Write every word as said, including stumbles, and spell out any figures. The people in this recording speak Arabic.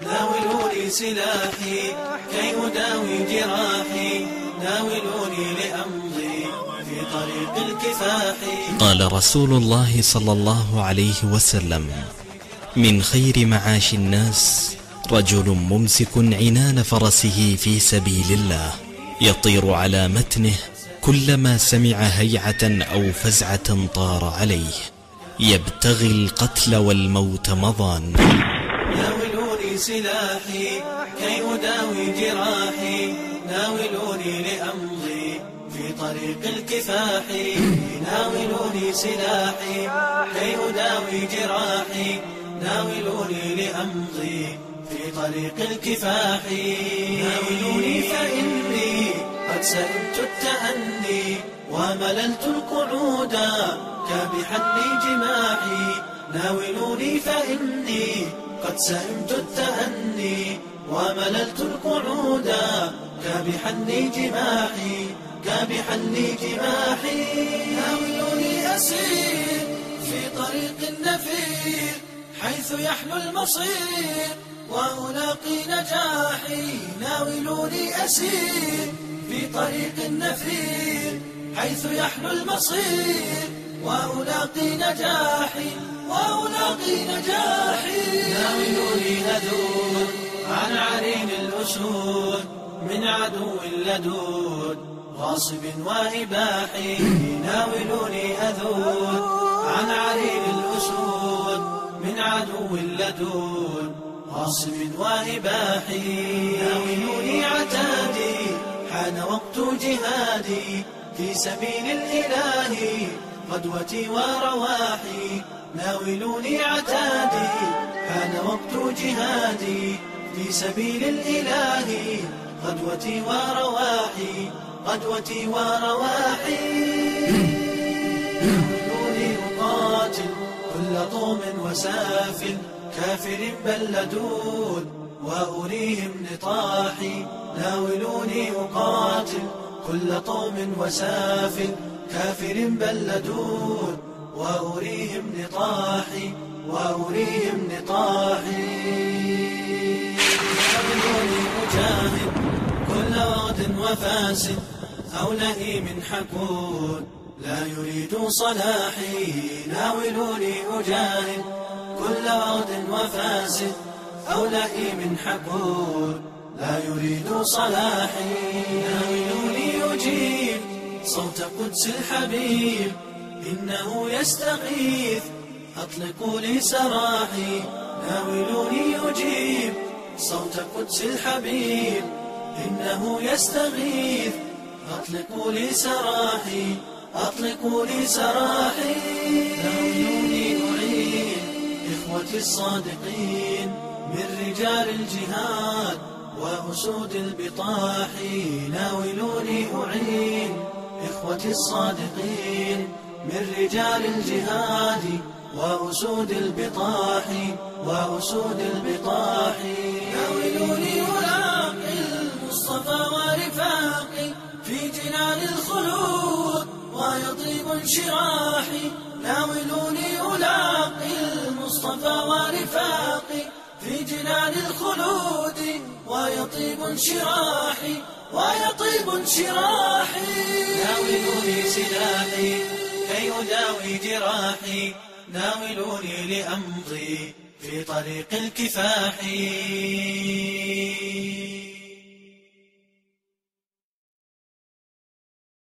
ناولوني سلاحي كي أداوي جراحي، ناولوني لأمضي في طريق الكفاح. قال رسول الله صلى الله عليه وسلم: من خير معاش الناس رجل ممسك عنان فرسه في سبيل الله، يطير على متنه كلما سمع هيعة أو فزعة طار عليه، يبتغي القتل والموت مضان. ناولوني سلاحي كي أداوي جراحي، ناولوني لأمضي في طريق الكفاح. ناولوني سلاحي كي أداوي جراحي، ناولوني لأمضي في طريق الكفاح. ناولوني فإني قد سئمت التأني ومللت القعود كابحا لجماحي. ناولوني فإني قد سئمت التأني ومللت القعود كابحا لجماحي، كابحا لجماحي. ناولوني أسير في طريق النفير حيث يحلو المصير وألاقي نجاحي. ناولوني أسير في طريق النفير حيث يحلو المصير وألاقي نجاحي، وألاقي نجاحي. ناولوني هذود عن عرين الأسود من عدو لدود غاصب وإباحي. ناولوني هذود عن عرين الأسود من عدو لدود غاصب وإباحي. ناولوني عتادي حان وقت جهادي في سبيل الإله غدوتي ورواحي. ناولوني عتادي حان وقت جهادي في سبيل الإله غدوتي ورواحي، غدوتي ورواحي. ناولوني أقاتل كل طوم وسافل كافر بل لدود وأريهم نطاحي. ناولوني أقاتل كل طوم وسافل كافر بل لدود وأريهم نطاحي، وأريهم نطاحي. ناولوني أجاهد كل وغد وفاسد أو لئيم حقود لا يريد صلاحي. ناولوني أجاهد كل وغد وفاسد أو لئيم حقود لا يريد صلاحي. ناولوني أجيب صوت قدس الحبيب إنه يستغيث أطلقوا لي سراحي. ناولوني أجيب صوت قدس الحبيب إنه يستغيث أطلقوا لي سراحي، أطلقوا لي سراحي. ناولوني أعين إخوتي الصادقين من رجال الجهاد وأسود البطاح. ناولوني أعين إخوتي الصادقين من رجال الجهاد وأسود البطاح، وأسود البطاح. ناولوني ألاقي المصطفى ورفاقي في جنان الخلود ويطيب انشراحي. ناولوني ألاقي المصطفى ورفاقي في جنان الخلود ويطيب انشراحي، ويطيب انشراحي. ناولوني سلاحي كي أداوي جراحي، ناولوني لأمضي في طريق الكفاح.